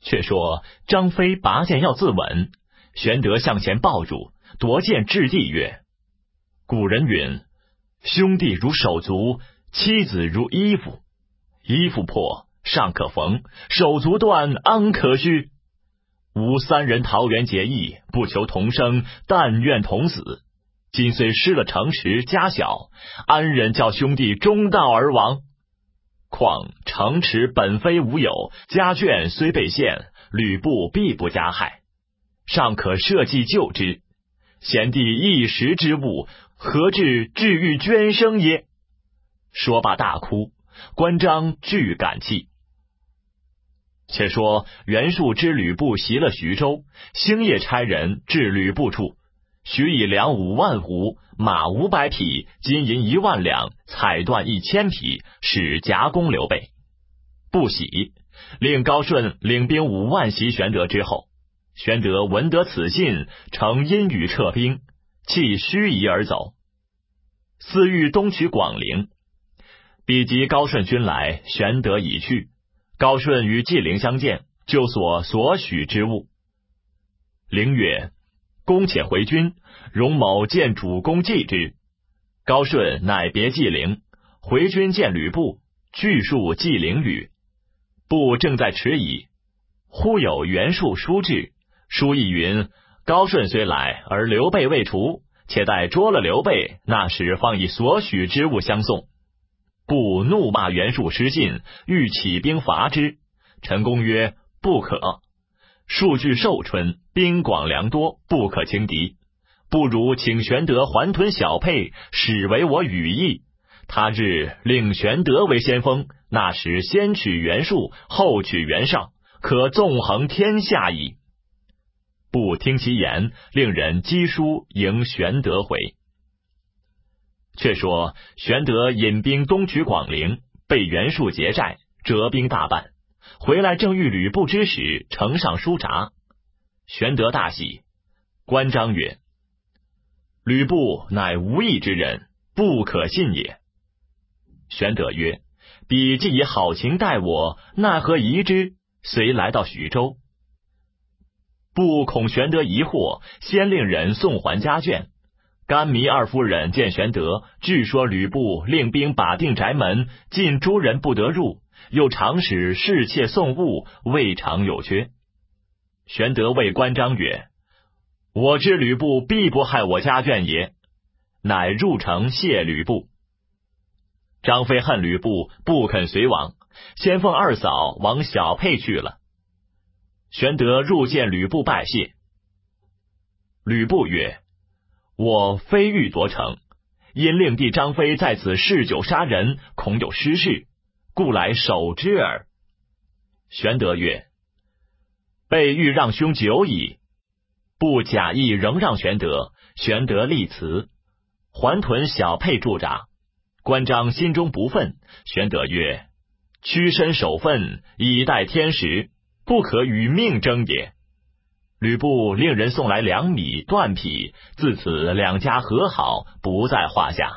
却说张飞拔剑要自刎，玄德向前抱住，夺剑掷地曰：古人云，兄弟如手足，妻子如衣服，衣服破尚可缝，手足断安可续？吾三人桃园结义，不求同生，但愿同死。今虽失了城池家小，安忍叫兄弟中道而亡？况城池本非无有，家眷虽被陷，吕布必不加害，尚可设计救之。贤弟一时之误，何至至欲捐生耶？说罢大哭，关张俱感泣。且说袁术知吕布袭了徐州，星夜差人至吕布处，许以粮5万斛，马500匹，金银1万两，彩缎1000匹，使夹攻刘备。不喜，令高顺领兵5万袭玄德之后。玄德闻得此信，乘阴雨撤兵，弃盱眙而走。私欲东取广陵，比及高顺军来，玄德已去。高顺与纪灵相见，就所许之物。灵曰：公且回军，容某见主公祭之。高顺乃别纪灵，回军见吕布，具述纪灵语。布正在迟疑，忽有袁术书至，书意云：高顺虽来，而刘备未除，且待捉了刘备，那时方以所许之物相送。布怒骂袁术失信，欲起兵伐之。陈宫曰：不可，数据寿春，兵广粮多，不可轻敌。不如请玄德还屯小沛，使为我羽翼。他日令玄德为先锋，那时先取袁术，后取袁绍，可纵横天下矣。不听其言，令人赍书迎玄德回。却说玄德引兵东取广陵，被袁术劫寨，折兵大半。回来正遇吕布之使，呈上书札。玄德大喜。关张曰：吕布乃无义之人，不可信也。玄德曰：彼既以好情待我，奈何疑之？遂来到徐州。布恐玄德疑惑，先令人送还家眷。甘糜二夫人见玄德，据说吕布令兵把定宅门，禁诸人不得入，又常使侍妾送物，未尝有缺。玄德谓关张曰：我知吕布必不害我家眷也，乃入城谢吕布。张飞恨吕布，不肯随往，先奉二嫂往小沛去了。玄德入见吕布拜谢。吕布曰：我非欲夺城，因令弟张飞在此嗜酒杀人，恐有失事，故来守之耳。玄德曰：备欲让兄久矣。布假意仍让玄德，玄德立辞，还屯小沛驻扎。关张心中不忿，玄德曰：屈身守分，以待天时，不可与命争也。吕布令人送来粮米缎匹，自此两家和好，不在话下。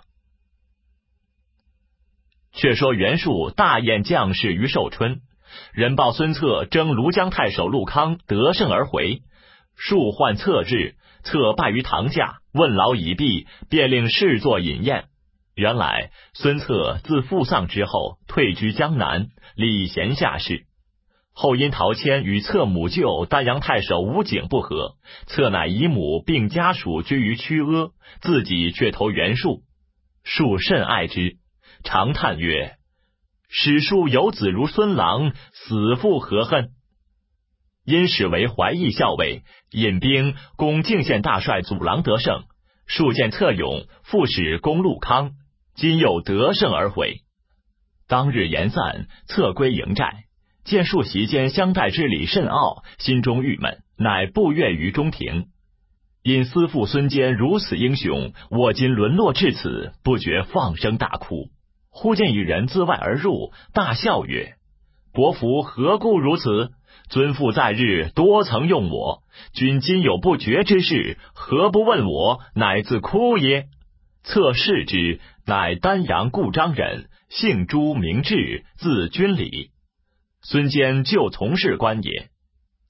却说袁术大宴将士于寿春，人报孙策征庐江太守陆康得胜而回，术唤策至，策败于堂下，问劳已毕，便令侍坐饮宴。原来孙策自父丧之后，退居江南，礼贤下士。后因陶谦与策母舅丹阳太守吴景不和，策乃以母并家属居于曲阿，自己却投袁术。术甚爱之，长叹曰：史书有子如孙郎，死父何恨？因使为怀义校尉，引兵攻泾县大帅祖郎得胜。术见策勇，复使攻陆康，今又得胜而回。当日言散，策归营寨，见术席间相待之礼甚傲，心中郁闷，乃不悦于中庭。因思父孙坚如此英雄，我今沦落至此，不觉放声大哭。忽见一人自外而入，大笑曰：伯父何故如此？尊父在日多曾用我，君今有不决之事，何不问我，乃自哭耶？策视之，乃丹阳故章人，姓朱名志，字君礼。孙坚旧从事官也。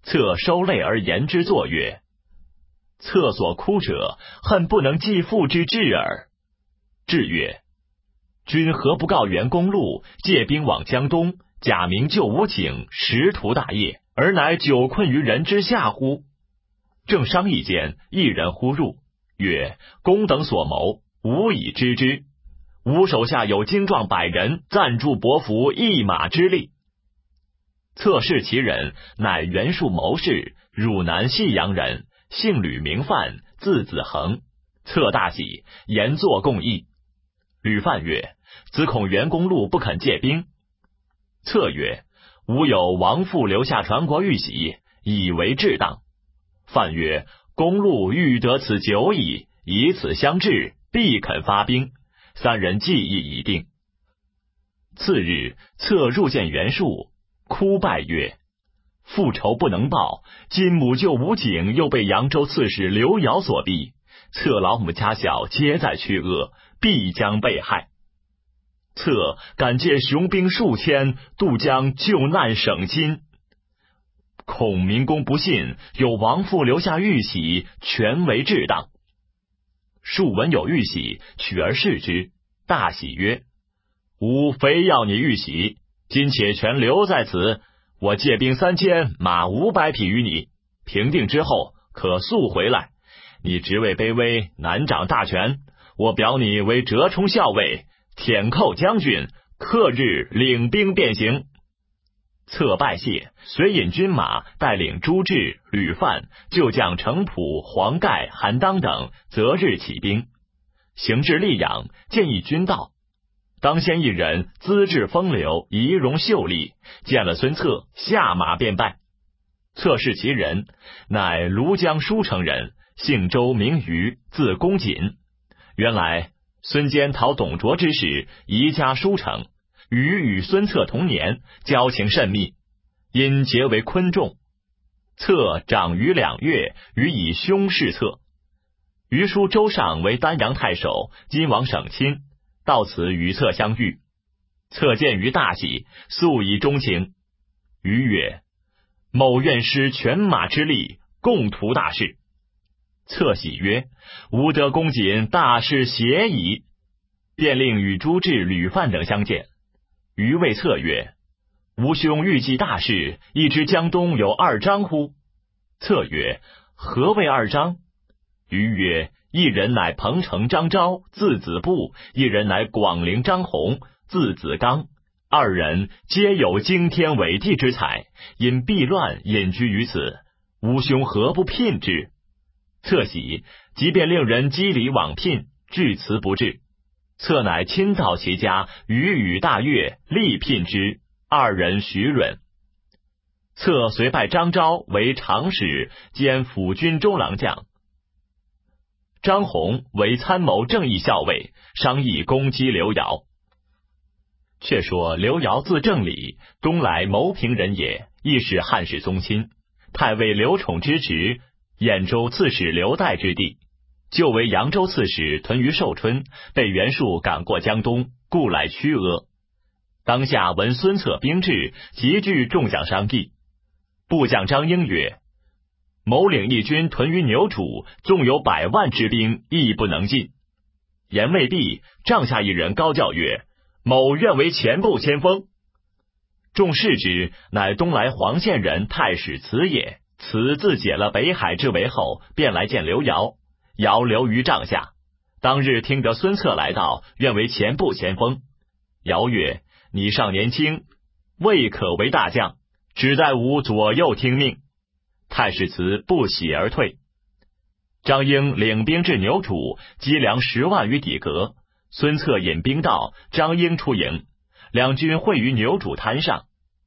策收泪而言之作曰：策所哭者，恨不能继父之志耳。至曰：君何不告袁公路借兵往江东，假名救吴景，实图大业，而乃久困于人之下乎？正商议间，一人忽入，曰：公等所谋，吾已知之。吾手下有精壮100人，暂助伯服1马之力。策视其人，乃袁术谋士，汝南信阳人，姓吕，名范，字子恒。策大喜，言作共议。吕范曰：子恐袁公路不肯借兵。策曰：吾有王父留下传国玉玺，以为至当。范曰：公路欲得此久矣，以此相致，必肯发兵。3人计议已定。次日，策入见袁术，哭拜曰：父仇不能报，今母舅吴景又被扬州刺史刘繇所逼，策老母家小皆在曲阿，必将被害。策敢借雄兵数千，渡江救难省心。孔明公不信，有王父留下玉玺，全为至当。术闻有玉玺，取而视之，大喜曰：吾非要你玉玺，今且全留在此，我借兵3000，马500匹于你，平定之后可速回来。你职位卑微，难掌大权，我表你为折冲校尉，舔寇将军，刻日领兵便行。策拜谢，遂引军马，带领朱志、吕范、旧将程普、黄盖、韩当等，择日起兵。行至溧阳，见一军到，当先一人资质风流，仪容秀丽，见了孙策，下马便拜。策视其人，乃庐江舒城人，姓周，名瑜，字公瑾。原来孙坚讨董卓之时，移家舒城，瑜与孙策同年，交情甚密，因结为昆仲。策长瑜2月，瑜以兄事策。瑜叔周尚为丹阳太守，今王省亲，到此与策相遇。策见瑜大喜，素以钟情。瑜曰：某愿施犬马之力，共图大事。策喜曰：吾得公瑾，大事协矣。便令与朱志、吕范等相见。瑜谓策曰：吾兄欲计大事，亦知江东有2张乎？策曰：何谓2张？瑜曰：一人乃彭城张昭，字子布；一人乃广陵张宏，字子刚。2人皆有惊天伟地之才，因避乱隐居于此，吾兄何不聘之？策喜，即便令人积礼往聘，至辞不至。策乃亲到其家，语与大悦，力聘之。2人许允。策遂拜张昭为长史，兼辅军中郎将。张宏为参谋正义校尉，商议攻击刘繇。却说刘繇字正礼，东莱牟平人也，亦是汉室宗亲，太尉刘宠之侄，兖州刺史刘岱之弟，就为扬州刺史，屯于寿春，被袁术赶过江东，故来曲阿。当下闻孙策兵至，急聚众将商议。部将张英曰：某领一军屯于牛渚，纵有100万之兵，亦不能进。言未毕，帐下一人高叫曰：某愿为前部先锋。众视之，乃东莱黄县人太史慈也。慈自解了北海之围后，便来见刘繇，繇留于帐下。当日听得孙策来到，愿为前部先锋。繇曰：你尚年轻，未可为大将，只待吾左右听命。太史慈不喜而退。张英领兵至牛渚，积粮10万于底阁。孙策引兵到，张英出营，两军会于牛渚滩上。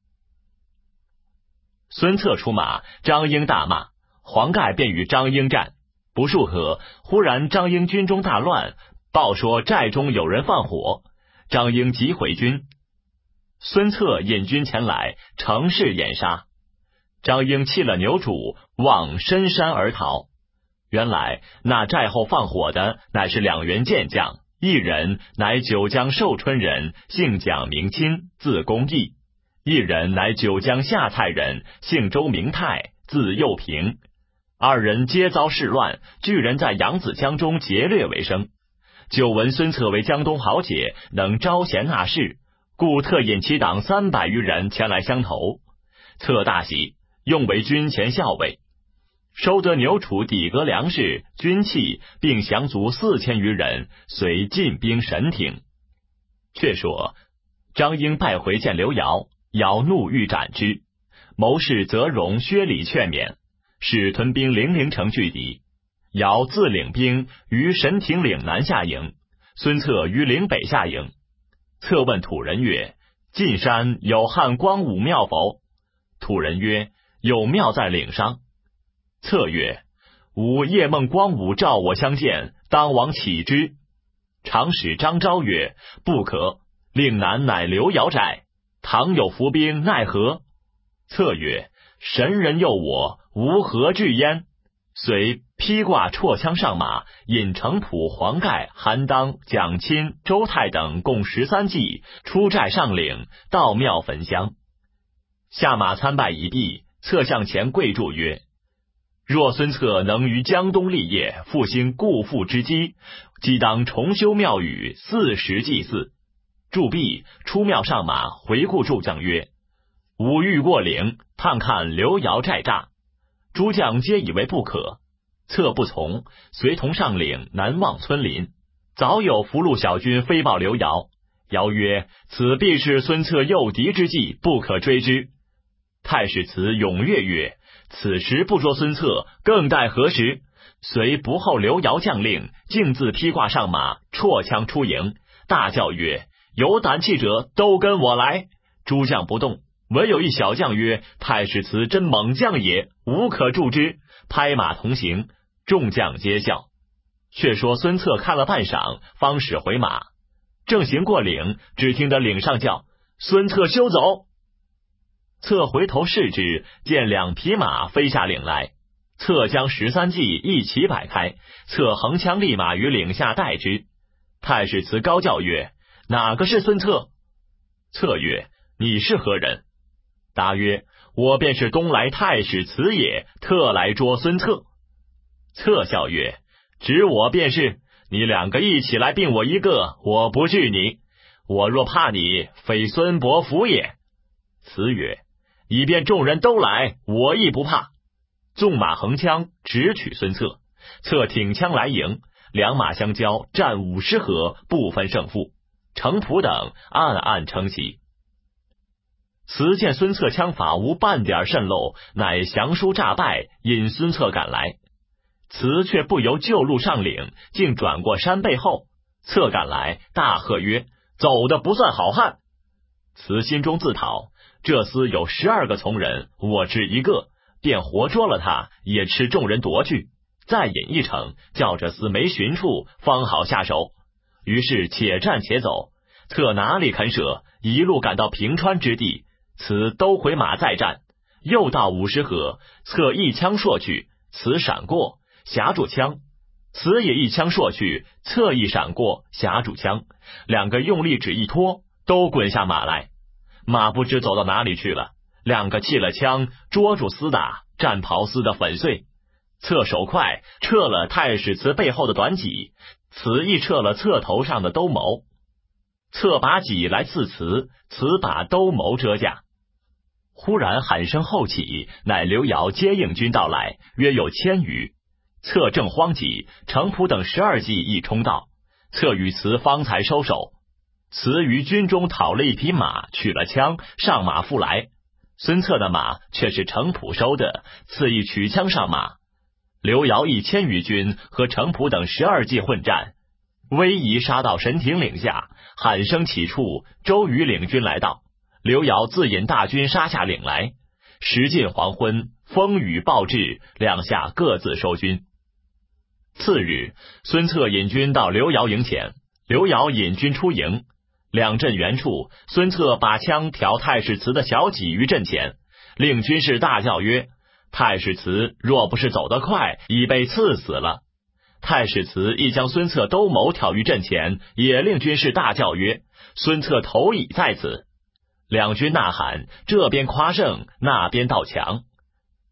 孙策出马，张英大骂，黄盖便与张英战。不数合，忽然张英军中大乱，报说寨中有人放火，张英急回军。孙策引军前来，乘势掩杀。张英弃了牛渚，望深山而逃。原来那寨后放火的乃是2员健将，一人乃九江寿春人，姓蒋名钦，字公义；一人乃九江下蔡人，姓周名泰， 字幼平。二人皆遭事乱，巨人在扬子江中劫掠为生。久闻孙策为江东豪杰，能招贤纳士，故特引其党300余人前来相投。策大喜，用为军前校尉，收得牛楚底阁粮食、军器，并降卒4000余人，遂进兵神庭。却说张英败回见刘繇，繇怒欲斩之，谋士泽荣、薛礼劝勉，使屯兵零陵城拒敌。繇自领兵于神亭岭南下营，孙策于岭北下营。策问土人曰：晋山有汉光武庙否？土人曰：有庙在岭上。策曰：吾夜梦光武召我相见，当往启之。长史张昭曰：不可，岭南乃刘繇寨，倘有伏兵奈何？策曰：神人诱我，吾何惧焉？遂披挂绰枪上马，引程普、黄盖、韩当、蒋钦、周泰等共13骑，出寨上岭，到庙焚香。下马参拜一毕，策向前跪祝曰：若孙策能于江东立业，复兴故父之基，即当重修庙宇，40祭祀。祝毕，出庙上马，回顾诸将曰：吾欲过岭，探看刘繇寨栅。诸将皆以为不可，策不从，随同上岭，南望村林。早有俘虏小军飞报刘繇，繇曰：此必是孙策诱敌之计，不可追之。太史慈踊跃曰：此时不捉孙策，更待何时？遂不候刘繇将令，径自披挂上马，绰枪出营，大叫曰：有胆气者都跟我来！诸将不动，唯有一小将曰：太史慈真猛将也，无可助之，拍马同行。众将皆笑。却说孙策看了半晌，方使回马。正行过岭，只听得岭上叫：孙策休走！策回头视之，见2匹马飞下岭来。策将13骑一齐摆开，策横枪立马于岭下待之。太史慈高叫曰：哪个是孙策？策曰：你是何人？答曰：我便是东来太史慈也，特来捉孙策。策笑曰：指我便是，你2个一起来并我一个，我不惧你。我若怕你，非孙伯符也。慈曰：以便众人都来，我亦不怕。纵马横枪，直取孙策。策挺枪来迎，两马相交，战50合，不分胜负。程普等暗暗称奇。慈见孙策枪法无半点渗漏，乃降书诈败，引孙策赶来。慈却不由旧路上岭，竟转过山背后。策赶来，大喝曰：走的不算好汉！慈心中自讨，这厮有12个从人，我只1个，便活捉了他，也吃众人夺去。再引一程，叫这厮没寻处，方好下手。于是且战且走。策哪里肯舍，一路赶到平川之地，慈都回马再战。又到50合，策一枪搠去，慈闪过，挟住枪。慈也一枪搠去，策一闪过，挟住枪。2个用力只一拖，都滚下马来。马不知走到哪里去了。2个弃了枪，捉住厮打，战袍撕得粉碎。策手快，撤了太史慈背后的短戟，慈亦撤了策头上的兜鍪。策把戟来刺慈，慈把兜鍪遮架。忽然喊声后起，乃刘繇接应军到来，约有1000余。策正慌急，程普等12骑亦冲到，策与慈方才收手。慈于军中讨了一匹马，取了枪，上马复来。孙策的马却是程普收的，赐一取枪上马。刘繇1000余军和程普等12骑混战，逶迤杀到神亭岭下，喊声起处，周瑜领军来到。刘繇自引大军杀下岭来。时近黄昏，风雨暴至，两下各自收军。次日，孙策引军到刘繇营前，刘繇引军出营。两阵原处，孙策把枪挑太史慈的小戟于阵前，令军士大叫曰：太史慈若不是走得快，已被刺死了。太史慈亦将孙策兜鍪挑于阵前，也令军士大叫曰：孙策头已在此。两军呐喊，这边夸胜，那边道强。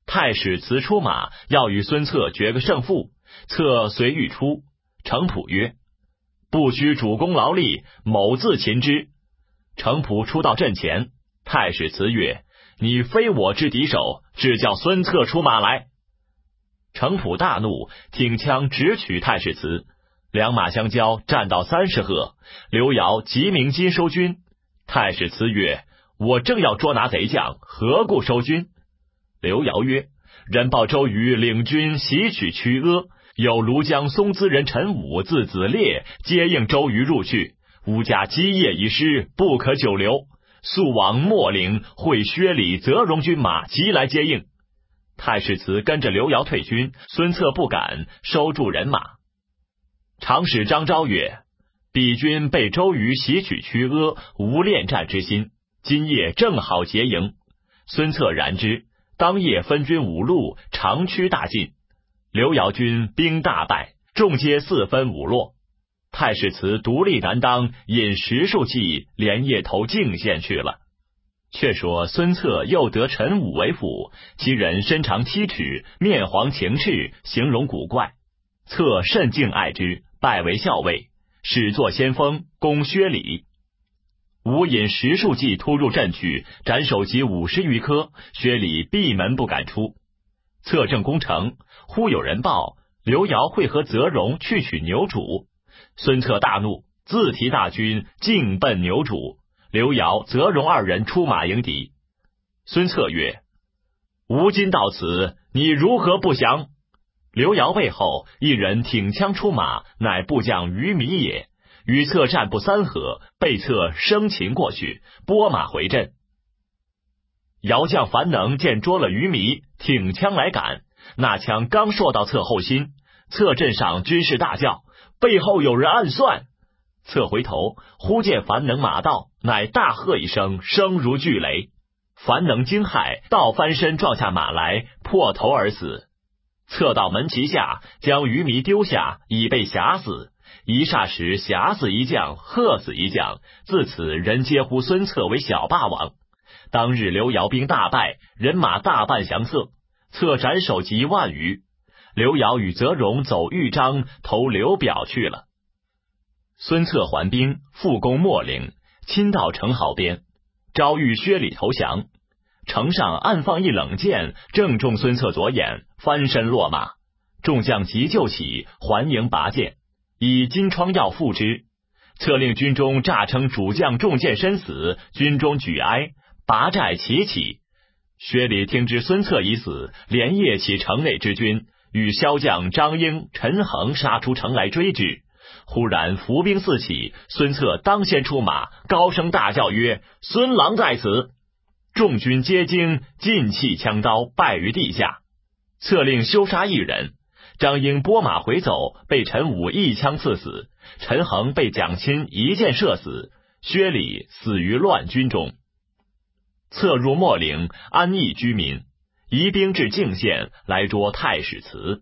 太史慈出马，要与孙策决个胜负。策随欲出，程普曰：不须主公劳力，某自擒之。程普出到阵前，太史慈曰：你非我之敌手，只叫孙策出马来。程普大怒，挺枪直取太史慈，两马相交，战到30合。刘繇急鸣金收军。太史慈曰：我正要捉拿贼将，何故收军？刘繇曰：人报周瑜领军袭取曲阿，有庐江松滋人陈武自子烈接应周瑜入去，吾家基业已失，不可久留，速往秣陵会薛礼、泽荣军马急来接应。太史慈跟着刘繇退军，孙策不敢，收住人马。长史张昭曰：彼军被周瑜袭取曲阿，无恋战之心，今夜正好结营。孙策然之，当夜分军5路，长驱大进。刘繇军兵大败，众皆4分5落。太史慈独立难当，引10数骑连夜投泾县去了。却说孙策又得陈武为辅，其人身长7尺，面黄情赤，形容古怪。策甚敬爱之，拜为校尉，始作先锋，攻薛礼。吾引10数骑突入阵去，斩首级50余颗，薛礼闭门不敢出。策正攻城，忽有人报刘繇会合泽荣去取牛渚。孙策大怒，自提大军径奔牛渚。刘繇、泽荣2人出马迎敌。孙策曰：吾今到此，你如何不降？刘繇背后一人挺枪出马，乃部将于米也。与策战不3合，被策生擒过去，拨马回阵。姚将樊能见捉了于米，挺枪来赶，那枪刚射到策后心，策阵上军士大叫：背后有人暗算！策回头，忽见樊能马到，乃大喝一声，声如巨雷。樊能惊骇，倒翻身撞下马来，破头而死。策到门旗下，将于弥丢下，已被挟死。一霎时，挟死一将，喝死一将，自此人皆呼孙策为小霸王。当日刘繇兵大败，人马大半降策，策斩首级1万余。刘繇与泽荣走豫章，投刘表去了。孙策还兵，复攻秣陵，亲到城壕边，招谕薛礼投降。城上暗放一冷箭，正中孙策左眼，翻身落马。众将急救起，还营拔剑，以金疮药敷之。策令军中诈称主将中箭身死，军中举哀，拔寨齐起。薛礼听知孙策已死，连夜起城内之军，与骁将张英、陈恒杀出城来追之。忽然伏兵四起，孙策当先出马，高声大叫曰：孙郎在此！众军皆惊，尽弃枪刀，败于地下。策令休杀一人。张英拨马回走，被陈武一枪刺死，陈恒被蒋钦一箭射死，薛礼死于乱军中。策入秣陵，安邑居民，移兵至泾县，来捉太史慈。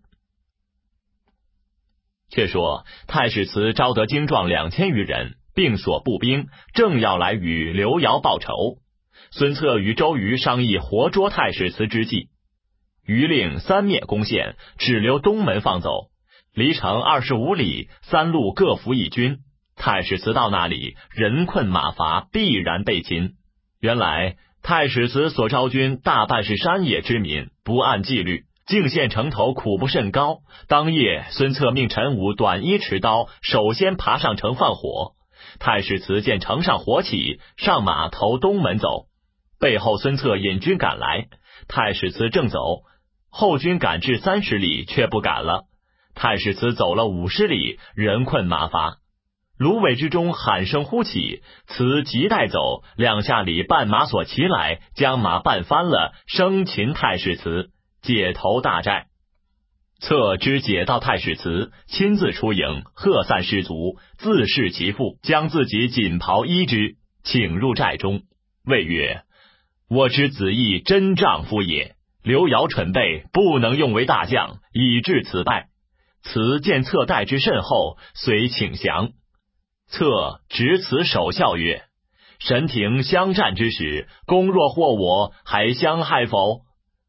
却说太史慈招得精壮2000余人，并所部兵，正要来与刘繇报仇。孙策与周瑜商议活捉太史慈之计。瑜令3面攻陷，只留东门放走，离城25里，3路各伏一军。太史慈到那里，人困马乏，必然被擒。原来太史慈所招军大半是山野之民，不按纪律，泾县城头苦不甚高。当夜，孙策命陈武短衣持刀，首先爬上城放火。太史慈见城上火起，上马投东门走。背后孙策引军赶来，太史慈正走，后军赶至30里，却不赶了。太史慈走了50里，人困马乏。芦苇之中喊声呼起，慈急带走，2下里绊马所骑来，将马绊翻了，生擒太史慈，解投大寨。策知解到太史慈，亲自出营，喝散士卒，自视其父，将自己锦袍衣之，请入寨中，谓曰：我知子义真丈夫也，刘繇蠢备，不能用为大将，以致此败。慈见策待之甚厚，遂请降。策执此守孝曰：神庭相战之时，公若获我，还相害否？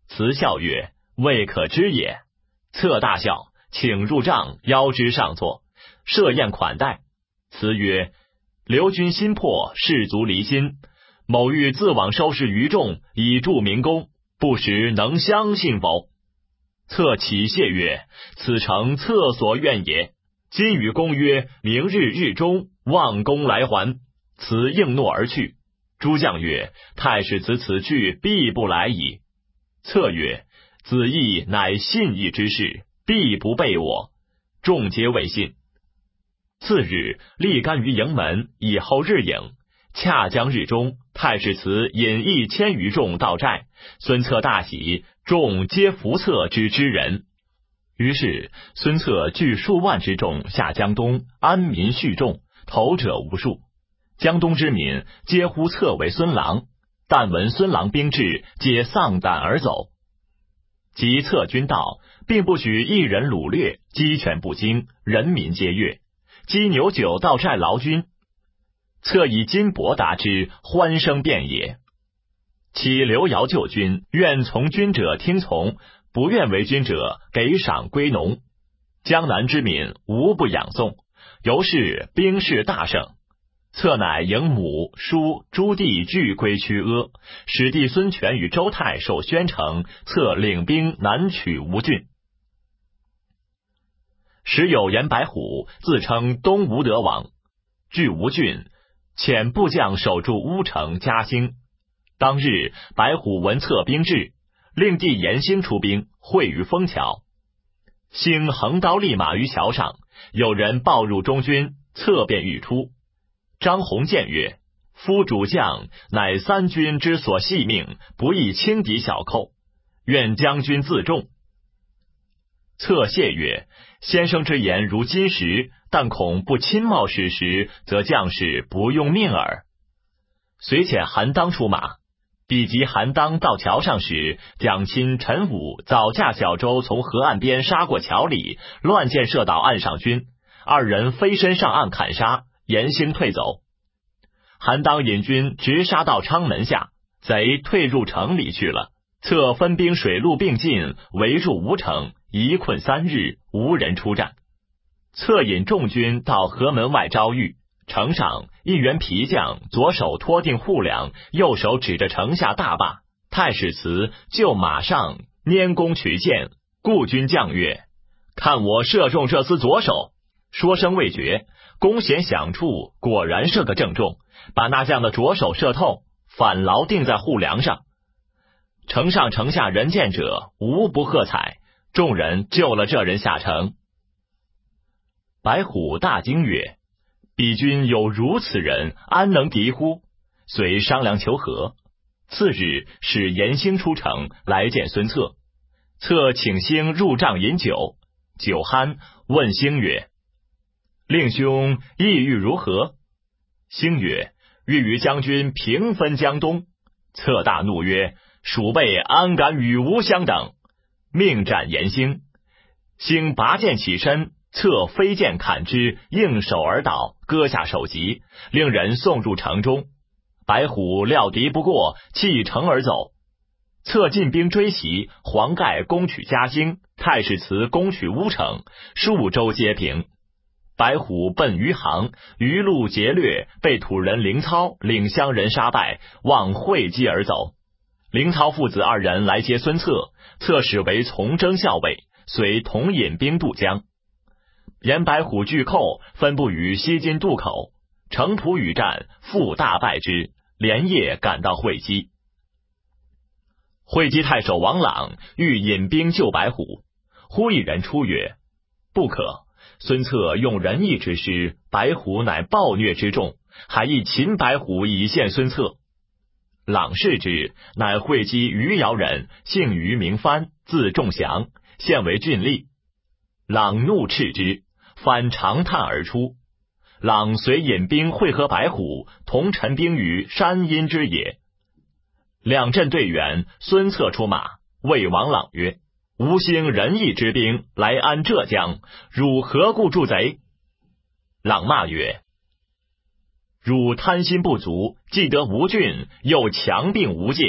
辞笑曰：未可知也。策大笑，请入帐，邀之上座，设宴款待。辞曰：刘君心魄，士卒离心，某欲自往收拾余众，以助民功，不识能相信否？策起谢曰：此诚策所愿也。今与公约，明日日中望公来还。辞应诺而去。诸将曰：太史慈此去，必不来矣。策曰：子义乃信义之士，必不背我。众皆未信。次日，立竿于营门，以后日影。恰将日中，太史慈引1,000余众到寨，孙策大喜，众皆服策之知人。于是孙策聚数万之众下江东，安民蓄众，投者无数。江东之民皆呼策为孙郎，但闻孙郎兵至，皆丧胆而走。及策军到，并不许一人掳掠，鸡犬不惊，人民皆悦。鸡牛酒到寨劳军，策以金帛答之，欢声遍野。其刘繇救军，愿从军者听从，不愿为军者给赏归农。江南之民无不仰颂，由是兵势大盛。策乃迎母叔诸弟俱归曲阿，使弟孙权与周泰守宣城，策领兵南取吴郡。时有严白虎自称东吴德王，据吴郡，遣部将守住乌城嘉兴。当日白虎闻策兵至，令弟严兴出兵，会于枫桥。兴横刀立马于桥上，有人报入中军，策便欲出。张宏谏曰：夫主将乃三军之所系命，不宜轻敌小寇，愿将军自重。策谢曰：先生之言如金石，但恐不亲冒矢石，则将士不用命耳。遂遣韩当出马。比及韩当到桥上时，蒋钦、陈武早驾小舟从河岸边杀过桥里，乱箭射倒岸上军，二人飞身上岸砍杀，严兴退走。韩当引军直杀到昌门下，贼退入城里去了。策分兵水陆并进，围住吴城，一困3日，无人出战。策引众军到河门外招遇，城上一员皮匠，左手托定护梁，右手指着城下大坝。太史慈就马上拈弓取箭，故军将曰：看我射中这厮左手。说声未绝，弓弦响处，果然射个正中，把那将的左手射透，反牢定在护梁上。城上城下人见者无不喝彩，众人救了这人下城。白虎大惊曰：彼军有如此人，安能敌乎？遂商量求和。次日使严兴出城来见孙策，策请兴入帐饮酒，酒酣，问兴曰：令兄意欲如何？兴曰：欲与将军平分江东。策大怒曰：鼠辈安敢与吾相等？命斩严兴。兴拔剑起身，策飞剑砍之，应手而倒，割下首级，令人送入城中。白虎料敌不过，弃城而走。策进兵追袭，黄盖攻取嘉兴，太史慈攻取乌城，数州皆平。白虎奔余杭，余路劫掠，被土人凌操领乡人杀败，望会稽而走。凌操父子2人来接孙策，策使为从征校尉，遂同引兵渡江。严白虎拒寇，分布于西津渡口，城濮与战，复大败之，连夜赶到会稽。会稽太守王朗欲引兵救白虎，忽一人出曰：不可，孙策用仁义之师，白虎乃暴虐之众，还宜擒白虎以献孙策。朗视之，乃会稽余姚人，姓余名藩，字仲祥，现为郡吏。朗怒斥之，藩长叹而出。朗遂引兵会合白虎，同陈兵于山阴之野。两阵对远，孙策出马，谓王朗曰：吾兴仁义之兵来安浙江，汝何故助贼？朗骂曰：汝贪心不足，既得吴郡，又强并吴界，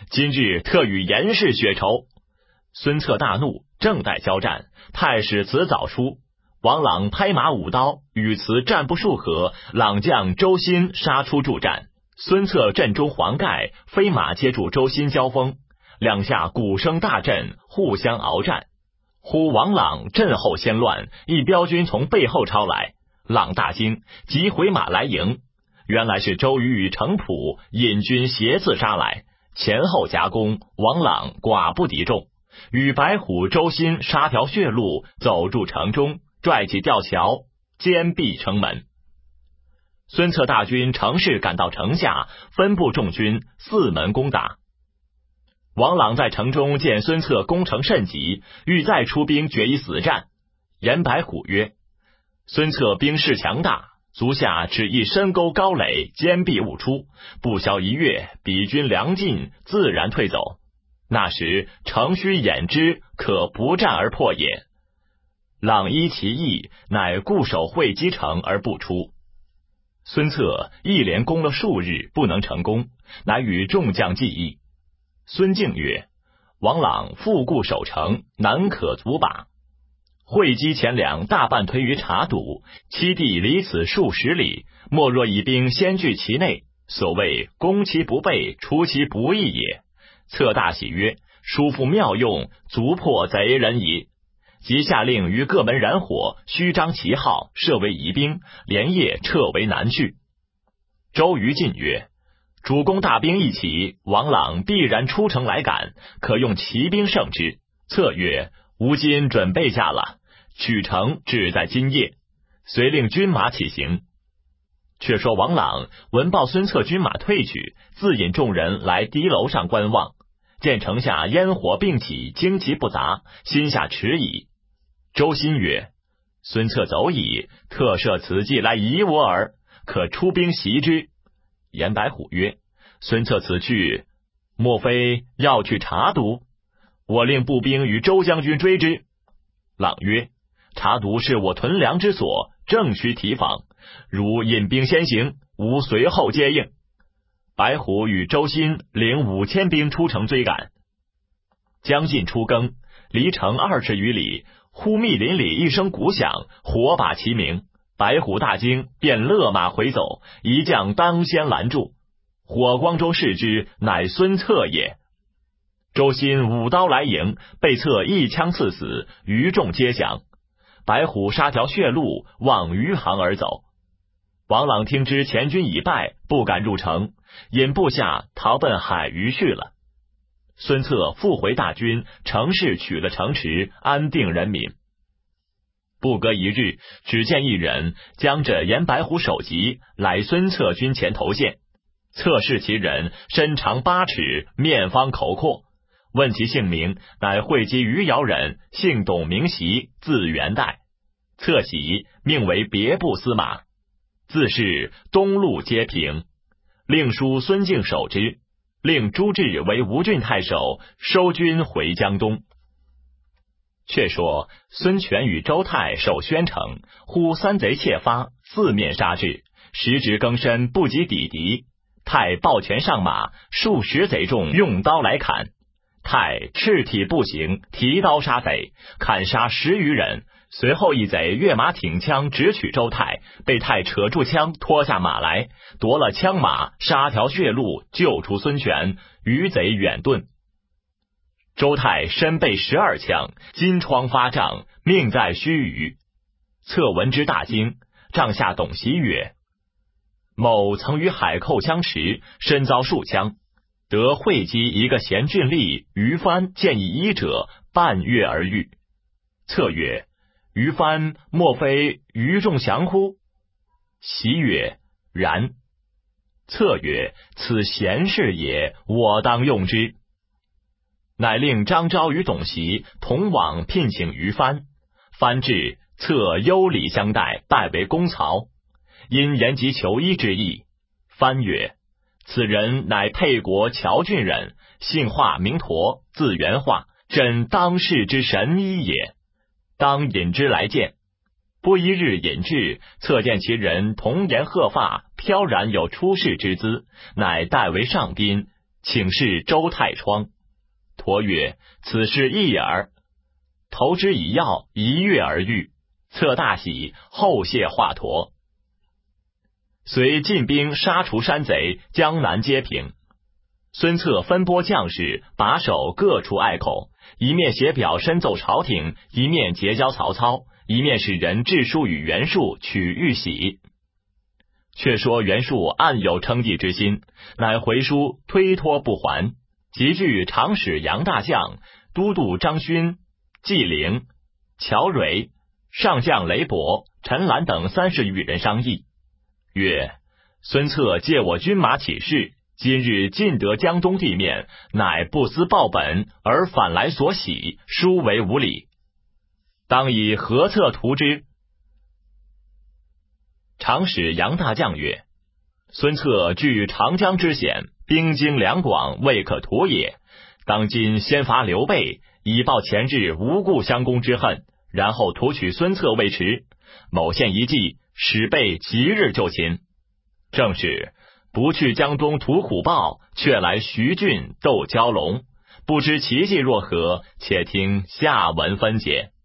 今日特与严氏血仇。孙策大怒，正待交战，太史慈早出，王朗拍马舞刀，与慈战不数合，朗将周新杀出助战。孙策阵中黄盖飞马接住周新交锋，两下鼓声大震，互相鏖战。忽王朗阵后先乱，一彪军从背后抄来，朗大惊，急回马来迎。原来是周瑜与程普引军斜刺杀来，前后夹攻，王朗寡不敌众，与白虎、周新杀条血路，走入城中，拽起吊桥，坚壁城门。孙策大军乘势赶到城下，分布众军四门攻打。王朗在城中见孙策攻城甚急，欲再出兵决一死战。严白虎曰：孙策兵势强大，足下只一深沟高垒，坚壁勿出，不消一月，彼军粮尽，自然退走。那时城须掩之，可不战而破也。朗依其意，乃固守会稽城而不出。孙策一连攻了数日，不能成功，乃与众将计议。孙敬曰：王朗复固守城，难可阻把。会稽前粮大半推于茶堵，其地离此数十里，莫若以兵先据其内，所谓攻其不备，除其不意也。策大喜曰：叔父妙用，足破贼人矣。即下令于各门燃火，虚张旗号，设为疑兵，连夜撤为南去。周瑜进曰：主公大兵一起，王朗必然出城来赶，可用骑兵胜之。策曰：吾今准备下了，取城只在今夜。遂令军马起行。却说王朗闻报孙策军马退去，自引众人来敌楼上观望，见城下烟火并起，旌旗不杂，心下迟疑。周新曰：孙策走矣，特设此计来疑我耳，可出兵袭之。严白虎曰：孙策此去，莫非要去茶都？我令步兵与周将军追之。朗曰：茶都是我屯粮之所，正需提防，如引兵先行，吾随后接应。白虎与周新领5000兵出城追赶。将近初更，离城20余里，忽密林里一声鼓响，火把齐鸣。白虎大惊，便勒马回走，一将当先拦住。火光中视之，乃孙策也。周新舞刀来迎，被策一枪刺死，余众皆降。白虎杀条血路，往余杭而走。王朗听知前军已败，不敢入城，引部下逃奔海隅去了。孙策复回大军，乘势取了城池，安定人民。不隔一日，只见一人将着严白虎首级来孙策军前投献。策视其人，身长8尺，面方口阔，问其姓名，乃会稽余姚人，姓董名袭，字元代。策喜，命为别部司马，自是东路皆平，令书孙敬守之，令朱治为吴郡太守，收军回江东。却说孙权与周泰守宣城，忽三贼窃发，四面杀至，时值更深，不及抵敌。泰抱拳上马，数十贼众用刀来砍。泰赤体步行，提刀杀贼，砍杀10余人。随后一贼跃马挺枪直取周泰，被泰扯住枪，拖下马来，夺了枪马，杀条血路，救出孙权，余贼远遁。周泰身被12枪，金疮发胀，命在须臾。策闻之大惊，帐下董袭曰：某曾与海寇相持，身遭数枪，得会稽一个贤俊吏于藩见以医者，半月而愈。策曰：于藩莫非于仲祥乎？袭曰：然。策曰：此贤士也，我当用之。乃令张昭与董袭同往聘请于藩。藩至，策优礼相待，拜为公曹。因言及求医之意，藩曰：此人乃沛国谯郡人，姓华名佗，字元化，朕当世之神医也，当引之来见。不一日引至，策见其人童颜鹤发，飘然有出世之姿，乃代为上宾， 请示周太窗。佗曰：此事异耳。投之以药，一跃而愈，策大喜，后谢华佗。随进兵杀除山贼，江南皆平。孙策分拨将士，把守各处隘口，一面写表申奏朝廷，一面结交曹操，一面使人致书与袁术取玉玺。却说袁术暗有称帝之心，乃回书推脱不还，即据长史杨大将、都督张勋、纪灵、乔蕊、上将雷伯、陈兰等30余人商议，曰：孙策借我军马起事，今日尽得江东地面，乃不思报本，而反来所喜，殊为无礼。当以何策图之？长史杨大将曰：孙策据长江之险，兵精粮广，未可图也。当今先伐刘备，以报前日无故相攻之恨，然后图取孙策未迟。某献一计，使备即日就擒。正是不去江东图虎豹，却来徐郡斗蛟龙。不知其计若何，且听下文分解。